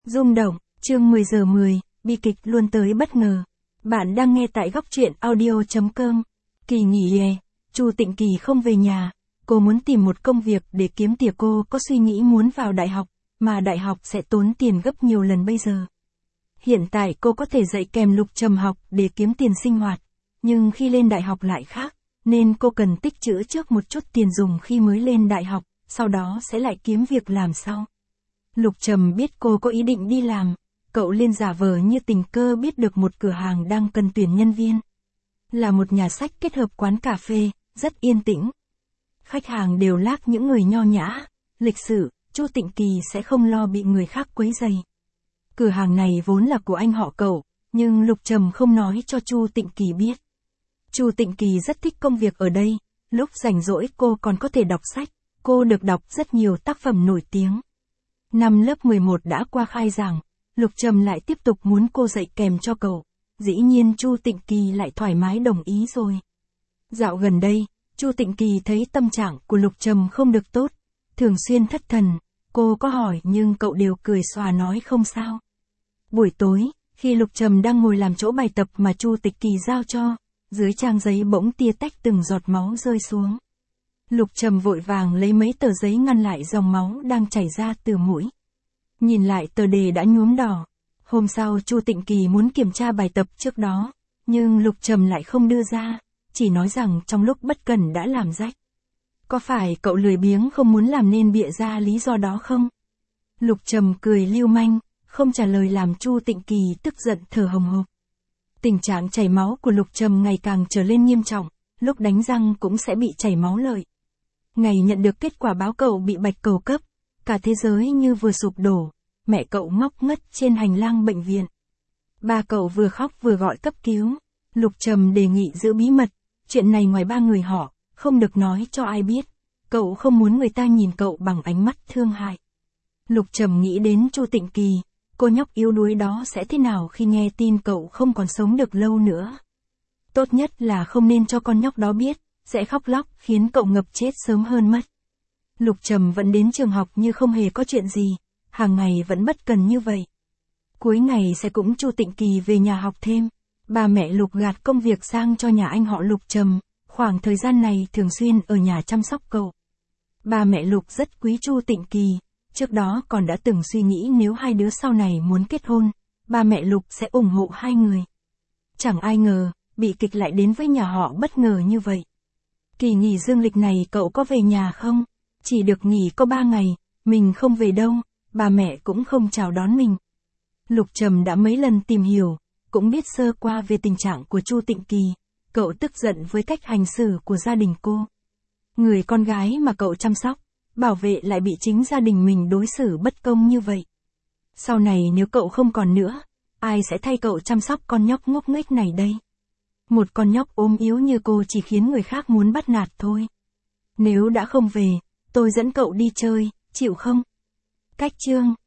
Rung động, chương 10 giờ 10, bi kịch luôn tới bất ngờ. Bạn đang nghe tại góc truyện audio.com. Kỳ nghỉ hè, Chu Tịnh Kỳ không về nhà, cô muốn tìm một công việc để kiếm tiền. Cô có suy nghĩ muốn vào đại học, mà đại học sẽ tốn tiền gấp nhiều lần bây giờ. Hiện tại cô có thể dạy kèm Lục Trầm học để kiếm tiền sinh hoạt, nhưng khi lên đại học lại khác, nên cô cần tích trữ trước một chút tiền dùng khi mới lên đại học, sau đó sẽ lại kiếm việc làm sau. Lục Trầm biết cô có ý định đi làm, cậu liền giả vờ như tình cờ biết được một cửa hàng đang cần tuyển nhân viên. Là một nhà sách kết hợp quán cà phê, rất yên tĩnh. Khách hàng đều lác những người nho nhã, lịch sự, Chu Tịnh Kỳ sẽ không lo bị người khác quấy rầy. Cửa hàng này vốn là của anh họ cậu, nhưng Lục Trầm không nói cho Chu Tịnh Kỳ biết. Chu Tịnh Kỳ rất thích công việc ở đây, lúc rảnh rỗi cô còn có thể đọc sách, cô được đọc rất nhiều tác phẩm nổi tiếng. Năm lớp 11 đã qua khai giảng, Lục Trầm lại tiếp tục muốn cô dạy kèm cho cậu, dĩ nhiên Chu Tịnh Kỳ lại thoải mái đồng ý rồi. Dạo gần đây, Chu Tịnh Kỳ thấy tâm trạng của Lục Trầm không được tốt, thường xuyên thất thần, cô có hỏi nhưng cậu đều cười xòa nói không sao. Buổi tối, khi Lục Trầm đang ngồi làm chỗ bài tập mà Chu Tịnh Kỳ giao cho, dưới trang giấy bỗng tia tách từng giọt máu rơi xuống. Lục Trầm vội vàng lấy mấy tờ giấy ngăn lại dòng máu đang chảy ra từ mũi. Nhìn lại tờ đề đã nhuốm đỏ. Hôm sau Chu Tịnh Kỳ muốn kiểm tra bài tập trước đó, nhưng Lục Trầm lại không đưa ra, chỉ nói rằng trong lúc bất cẩn đã làm rách. Có phải cậu lười biếng không muốn làm nên bịa ra lý do đó không? Lục Trầm cười lưu manh, không trả lời làm Chu Tịnh Kỳ tức giận thở hồng hộc. Tình trạng chảy máu của Lục Trầm ngày càng trở lên nghiêm trọng, lúc đánh răng cũng sẽ bị chảy máu lợi. Ngày nhận được kết quả báo cậu bị bạch cầu cấp, cả thế giới như vừa sụp đổ, mẹ cậu ngốc ngất trên hành lang bệnh viện. Ba cậu vừa khóc vừa gọi cấp cứu, Lục Trầm đề nghị giữ bí mật, chuyện này ngoài ba người họ, không được nói cho ai biết, cậu không muốn người ta nhìn cậu bằng ánh mắt thương hại. Lục Trầm nghĩ đến Chu Tịnh Kỳ, cô nhóc yếu đuối đó sẽ thế nào khi nghe tin cậu không còn sống được lâu nữa. Tốt nhất là không nên cho con nhóc đó biết, sẽ khóc lóc khiến cậu ngập chết sớm hơn mất. Lục Trầm vẫn đến trường học như không hề có chuyện gì, hàng ngày vẫn bất cần như vậy. Cuối ngày sẽ cũng Chu Tịnh Kỳ về nhà học thêm, ba mẹ Lục gạt công việc sang cho nhà anh họ Lục Trầm, khoảng thời gian này thường xuyên ở nhà chăm sóc cậu. Ba mẹ Lục rất quý Chu Tịnh Kỳ, trước đó còn đã từng suy nghĩ nếu hai đứa sau này muốn kết hôn, ba mẹ Lục sẽ ủng hộ hai người. Chẳng ai ngờ, bị kịch lại đến với nhà họ bất ngờ như vậy. Kỳ nghỉ dương lịch này cậu có về nhà không? Chỉ được nghỉ có 3 ngày, mình không về đâu, bà mẹ cũng không chào đón mình. Lục Trầm đã mấy lần tìm hiểu, cũng biết sơ qua về tình trạng của Chu Tịnh Kỳ, cậu tức giận với cách hành xử của gia đình cô. Người con gái mà cậu chăm sóc, bảo vệ lại bị chính gia đình mình đối xử bất công như vậy. Sau này nếu cậu không còn nữa, ai sẽ thay cậu chăm sóc con nhóc ngốc nghếch này đây? Một con nhóc ốm yếu như cô chỉ khiến người khác muốn bắt nạt thôi. Nếu đã không về, tôi dẫn cậu đi chơi, chịu không? Cách chương